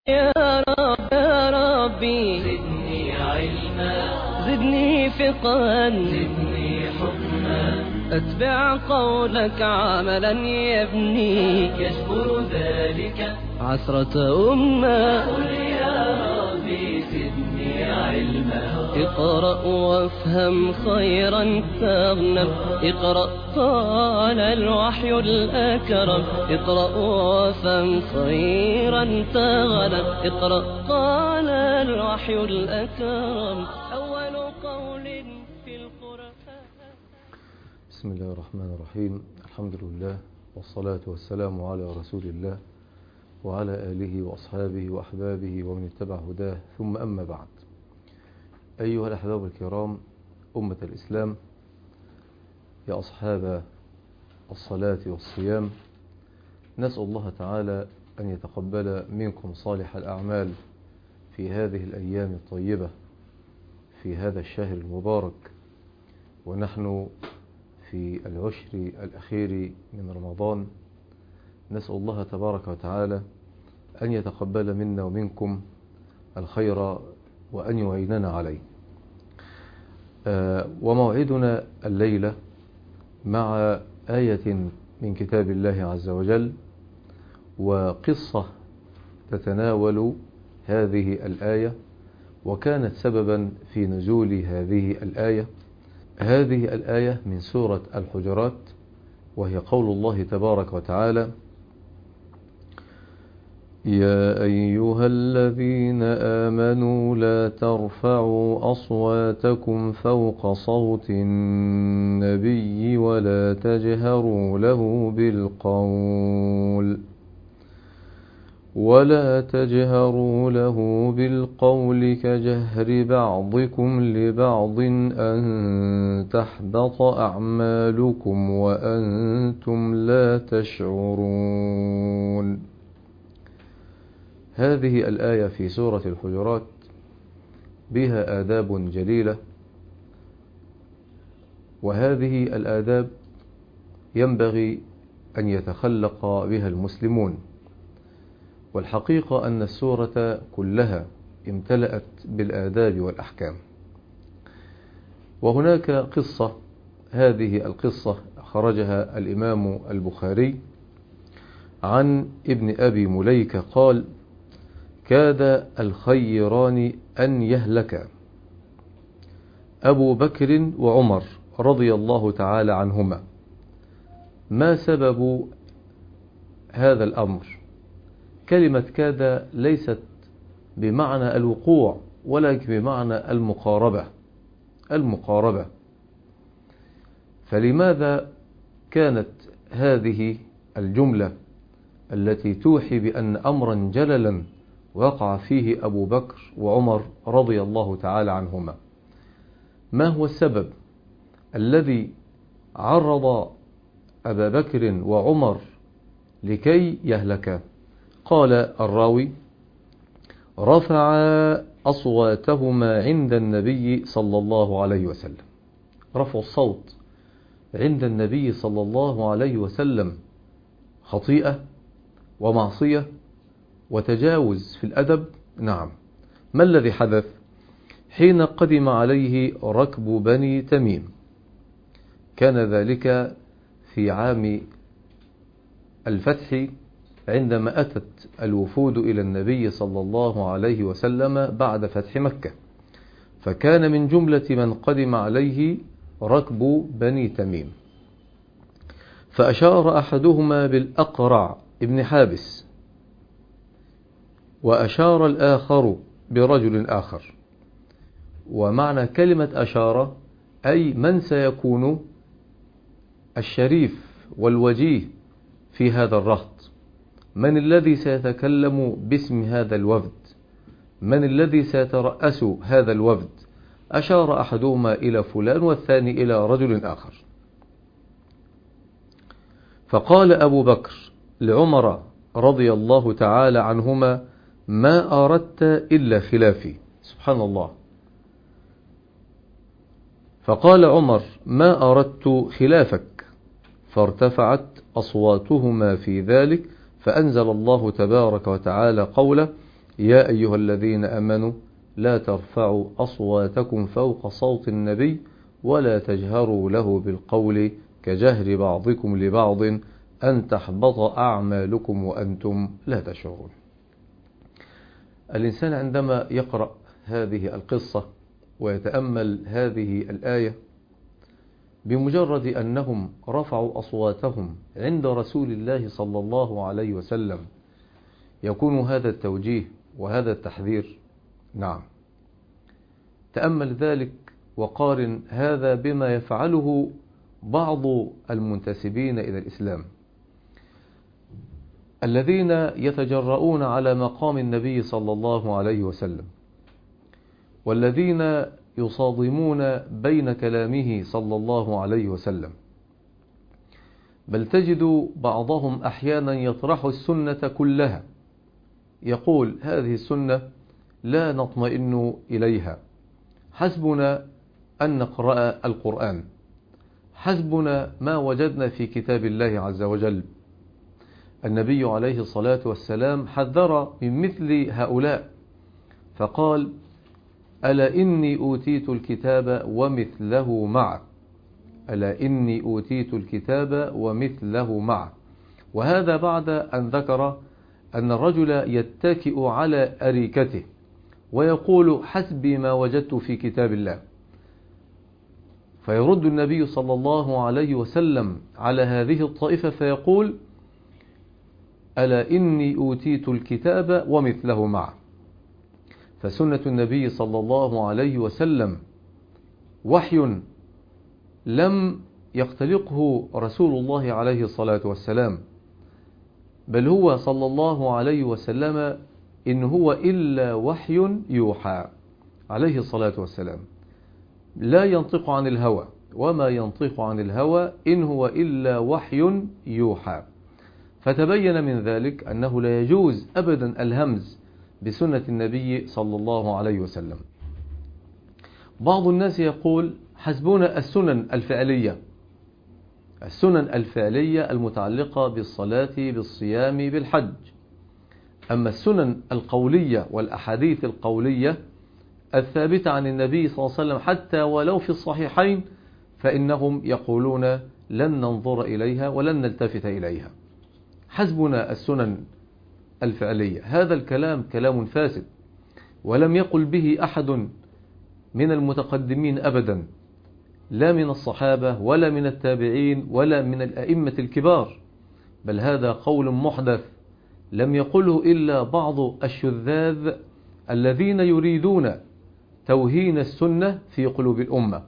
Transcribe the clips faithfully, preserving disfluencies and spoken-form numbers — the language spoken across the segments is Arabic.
يا رب يا ربي زدني علما زدني فقها زدني حكما أتبع قولك عملا يبني يجبر ذلك عسرة أمة قل يا ربي زدني علما اقرأ وافهم خيرا تغنم اقرأ قال الوحي الأكرم اقرأ وافهم خيرا تغنم اقرأ قال الوحي الأكرم أول قول في القرآن. بسم الله الرحمن الرحيم. الحمد لله والصلاة والسلام على رسول الله وعلى آله وأصحابه وأحبابه ومن اتبع هداه، ثم أما بعد. أيها الأحباب الكرام، أمة الإسلام، يا أصحاب الصلاة والصيام، نسأل الله تعالى أن يتقبل منكم صالح الأعمال في هذه الأيام الطيبة في هذا الشهر المبارك، ونحن في العشر الأخير من رمضان. نسأل الله تبارك وتعالى أن يتقبل منا ومنكم الخير وأن يعيننا عليه. آه وموعدنا الليلة مع آية من كتاب الله عز وجل، وقصة تتناول هذه الآية وكانت سببا في نزول هذه الآية. هذه الآية من سورة الحجرات، وهي قول الله تبارك وتعالى: يا أيها الذين آمنوا لا ترفعوا أصواتكم فوق صوت النبي ولا تجهروا له بالقول ولا تجهروا له بالقول كجهر بعضكم لبعض أن تحبط أعمالكم وأنتم لا تشعرون. هذه الآية في سورة الحجرات بها آداب جليلة، وهذه الآداب ينبغي أن يتخلق بها المسلمون. والحقيقة أن السورة كلها امتلأت بالآداب والأحكام. وهناك قصة، هذه القصة خرجها الإمام البخاري عن ابن أبي مليكة قال: كاد الخيران أن يهلك أبو بكر وعمر رضي الله تعالى عنهما. ما سبب هذا الأمر؟ كلمة كاد ليست بمعنى الوقوع ولكن بمعنى المقاربة المقاربة فلماذا كانت هذه الجملة التي توحي بأن أمرا جللا وقع فيه أبو بكر وعمر رضي الله تعالى عنهما؟ ما هو السبب الذي عرض أبا بكر وعمر لكي يهلكا؟ قال الراوي: رفع أصواتهما عند النبي صلى الله عليه وسلم. رفع الصوت عند النبي صلى الله عليه وسلم خطيئة ومعصية وتجاوز في الأدب؟ نعم. ما الذي حدث؟ حين قدم عليه ركب بني تميم، كان ذلك في عام الفتح عندما أتت الوفود إلى النبي صلى الله عليه وسلم بعد فتح مكة، فكان من جملة من قدم عليه ركب بني تميم. فأشار أحدهما بالأقرع ابن حابس، وأشار الآخر برجل آخر. ومعنى كلمة أشار أي من سيكون الشريف والوجيه في هذا الرهط، من الذي سيتكلم باسم هذا الوفد، من الذي سيترأس هذا الوفد. أشار أحدهما إلى فلان والثاني إلى رجل آخر. فقال أبو بكر لعمر رضي الله تعالى عنهما: ما أردت إلا خلافي. سبحان الله. فقال عمر: ما أردت خلافك. فارتفعت أصواتهما في ذلك، فأنزل الله تبارك وتعالى قوله: يا أيها الذين آمنوا لا ترفعوا أصواتكم فوق صوت النبي ولا تجهروا له بالقول كجهر بعضكم لبعض أن تحبط أعمالكم وأنتم لا تشعرون. الإنسان عندما يقرأ هذه القصة ويتأمل هذه الآية، بمجرد أنهم رفعوا أصواتهم عند رسول الله صلى الله عليه وسلم يكون هذا التوجيه وهذا التحذير. نعم، تأمل ذلك وقارن هذا بما يفعله بعض المنتسبين إلى الإسلام الذين يتجرؤون على مقام النبي صلى الله عليه وسلم، والذين يصادمون بين كلامه صلى الله عليه وسلم، بل تجد بعضهم أحيانا يطرح السنة كلها، يقول هذه السنة لا نطمئن إليها، حسبنا أن نقرأ القرآن، حسبنا ما وجدنا في كتاب الله عز وجل. النبي عليه الصلاة والسلام حذر من مثل هؤلاء فقال ألا إني أوتيت الكتاب ومثله معه، ألا إني أوتيت الكتاب ومثله معه. وهذا بعد أن ذكر أن الرجل يتكئ على أريكته ويقول حسبي ما وجدت في كتاب الله، فيرد النبي صلى الله عليه وسلم على هذه الطائفة فيقول ألا إني أوتيت الكتاب ومثله معه. فسنة النبي صلى الله عليه وسلم وحي لم يختلقه رسول الله عليه الصلاة والسلام، بل هو صلى الله عليه وسلم إن هو إلا وحي يوحى عليه الصلاة والسلام، لا ينطق عن الهوى، وما ينطق عن الهوى إن هو إلا وحي يوحى. فتبين من ذلك أنه لا يجوز أبدا الهمز بسنة النبي صلى الله عليه وسلم. بعض الناس يقول حسبنا السنن الفعلية، السنن الفعلية المتعلقة بالصلاة بالصيام بالحج، أما السنن القولية والأحاديث القولية الثابتة عن النبي صلى الله عليه وسلم حتى ولو في الصحيحين فإنهم يقولون لن ننظر إليها ولن نلتفت إليها، حسبنا السنن الفعلية. هذا الكلام كلام فاسد، ولم يقل به أحد من المتقدمين أبدا، لا من الصحابة ولا من التابعين ولا من الأئمة الكبار، بل هذا قول محدث لم يقله إلا بعض الشذاذ الذين يريدون توهين السنة في قلوب الأمة.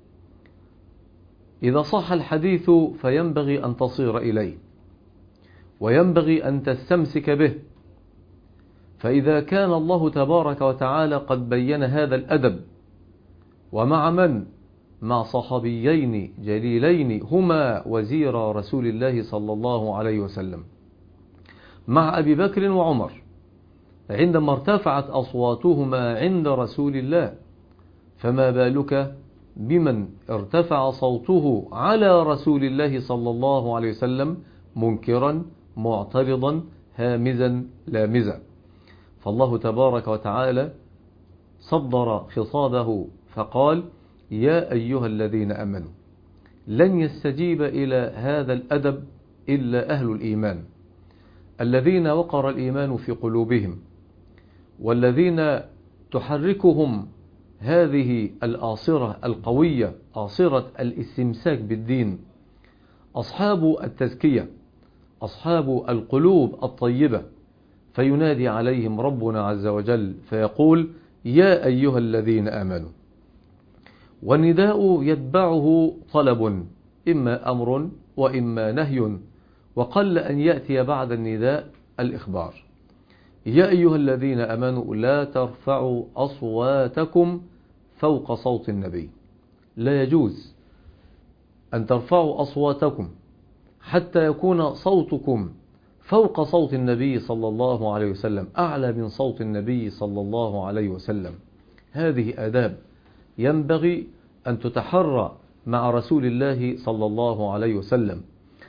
إذا صح الحديث فينبغي أن تصير إليه وينبغي أن تستمسك به، فإذا كان الله تبارك وتعالى قد بين هذا الأدب، ومع من؟ مع صحابيين جليلين هما وزير رسول الله صلى الله عليه وسلم، مع أبي بكر وعمر عندما ارتفعت أصواتهما عند رسول الله، فما بالك بمن ارتفع صوته على رسول الله صلى الله عليه وسلم منكرا معترضا هامزا لامزا. فالله تبارك وتعالى صدر خطابه فقال يا أيها الذين آمنوا. لن يستجيب إلى هذا الأدب إلا أهل الإيمان الذين وقر الإيمان في قلوبهم، والذين تحركهم هذه الآصرة القوية، آصرة الاستمساك بالدين، أصحاب التزكية، أصحاب القلوب الطيبة. فينادي عليهم ربنا عز وجل فيقول يا أيها الذين آمنوا، والنداء يتبعه طلب، إما أمر وإما نهي، وقل أن يأتي بعد النداء الإخبار. يا أيها الذين آمنوا لا ترفعوا أصواتكم فوق صوت النبي. لا يجوز أن ترفعوا أصواتكم حتى يكون صوتكم فوق صوت النبي صلى الله عليه وسلم، أعلى من صوت النبي صلى الله عليه وسلم. هذه آداب ينبغي أن تتحرى مع رسول الله صلى الله عليه وسلم.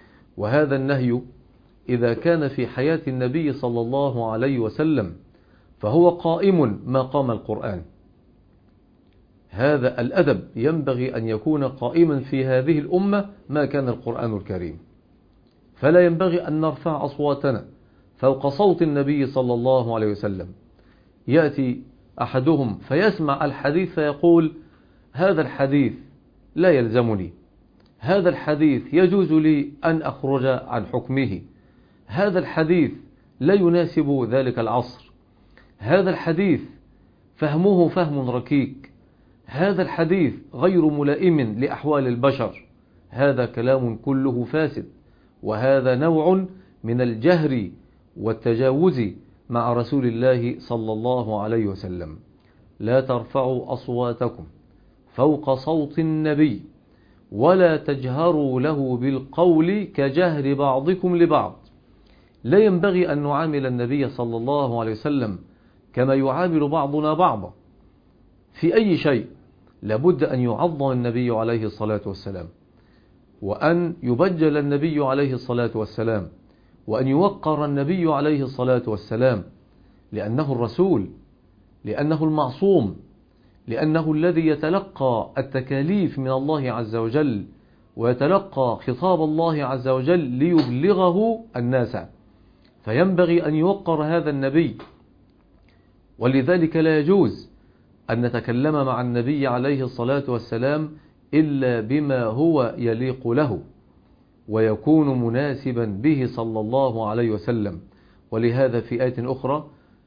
وهذا النهي إذا كان في حياة النبي صلى الله عليه وسلم فهو قائم مقام القرآن. هذا الأدب ينبغي أن يكون قائما في هذه الأمة ما كان القرآن الكريم. فلا ينبغي أن نرفع أصواتنا فوق صوت النبي صلى الله عليه وسلم. يأتي أحدهم فيسمع الحديث فيقول: هذا الحديث لا يلزمني، هذا الحديث يجوز لي أن أخرج عن حكمه، هذا الحديث لا يناسب ذلك العصر، هذا الحديث فهمه فهم ركيك، هذا الحديث غير ملائم لأحوال البشر. هذا كلام كله فاسد، وهذا نوع من الجهر والتجاوز مع رسول الله صلى الله عليه وسلم. لا ترفعوا أصواتكم فوق صوت النبي ولا تجهروا له بالقول كجهر بعضكم لبعض. لا ينبغي أن نعامل النبي صلى الله عليه وسلم كما يعامل بعضنا بعضا في أي شيء. لابد أن يعظم النبي عليه الصلاة والسلام، وأن يبجل النبي عليه الصلاة والسلام، وأن يوقر النبي عليه الصلاة والسلام، لأنه الرسول، لأنه المعصوم، لأنه الذي يتلقى التكاليف من الله عز وجل ويتلقى خطاب الله عز وجل ليبلغه الناس، فينبغي أن يوقر هذا النبي. ولذلك لا يجوز أن نتكلم مع النبي عليه الصلاة والسلام إلا بما هو يليق له ويكون مناسبا به صلى الله عليه وسلم. ولهذا في آية أخرى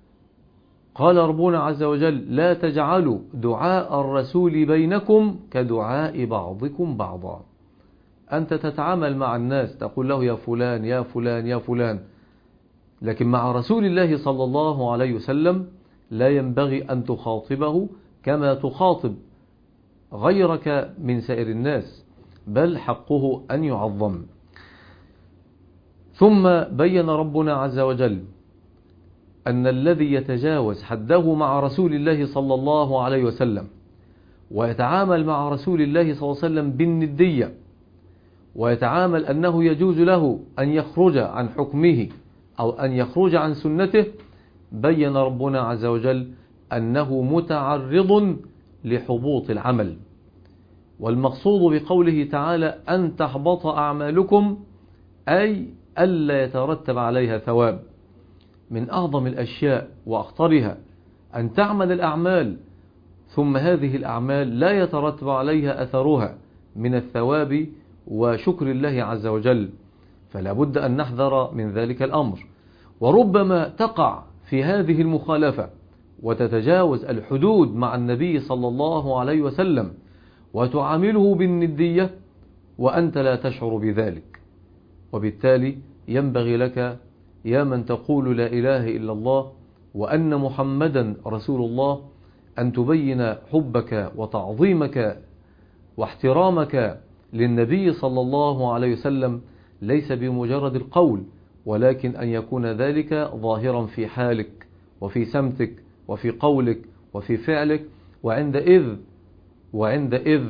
قال ربنا عز وجل: لا تجعلوا دعاء الرسول بينكم كدعاء بعضكم بعضا. أنت تتعامل مع الناس تقول له يا فلان يا فلان يا فلان، لكن مع رسول الله صلى الله عليه وسلم لا ينبغي أن تخاطبه كما تخاطب غيرك من سائر الناس، بل حقه أن يعظم. ثم بين ربنا عز وجل أن الذي يتجاوز حده مع رسول الله صلى الله عليه وسلم ويتعامل مع رسول الله صلى الله عليه وسلم بالندية، ويتعامل أنه يجوز له أن يخرج عن حكمه أو أن يخرج عن سنته، بين ربنا عز وجل أنه متعرض لحبوط العمل. والمقصود بقوله تعالى أن تحبط أعمالكم، أي ألا يترتب عليها ثواب. من أعظم الأشياء وأخطرها أن تعمل الأعمال ثم هذه الأعمال لا يترتب عليها أثرها من الثواب وشكر الله عز وجل، فلا بد أن نحذر من ذلك الأمر. وربما تقع في هذه المخالفة وتتجاوز الحدود مع النبي صلى الله عليه وسلم وتعامله بالندية وأنت لا تشعر بذلك. وبالتالي ينبغي لك يا من تقول لا إله إلا الله وأن محمدا رسول الله أن تبين حبك وتعظيمك واحترامك للنبي صلى الله عليه وسلم، ليس بمجرد القول، ولكن أن يكون ذلك ظاهرا في حالك وفي سمتك وفي قولك وفي فعلك. وعندئذ وعندئذ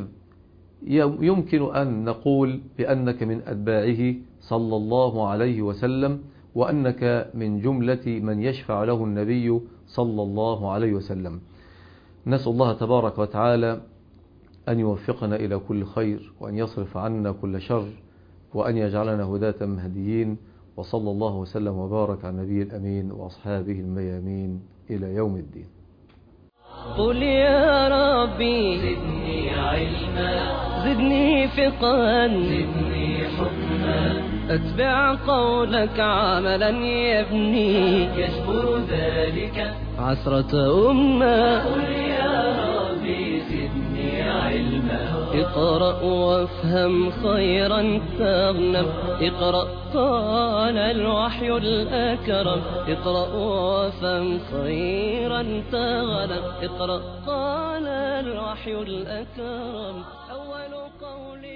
يمكن أن نقول بأنك من أتباعه صلى الله عليه وسلم، وأنك من جملة من يشفع له النبي صلى الله عليه وسلم. نسأل الله تبارك وتعالى أن يوفقنا إلى كل خير، وأن يصرف عنا كل شر، وأن يجعلنا هداة مهديين. وصلى الله وسلم وبارك على النبي الأمين وأصحابه الميامين إلى يوم الدين. قل يا ربي زدني علما، زدني فقها، زدني حكما، أتبع قولك عملا يبني، يجبر ذلك عسرة أمة. قل يا ربي زدني علما، اقرأ وافهم خيرا تغنم، اقرأ قال الوحي الأكرم، اقرأ وافهم خيرا تغنم، اقرأ قال الوحي الأكرم. أول قول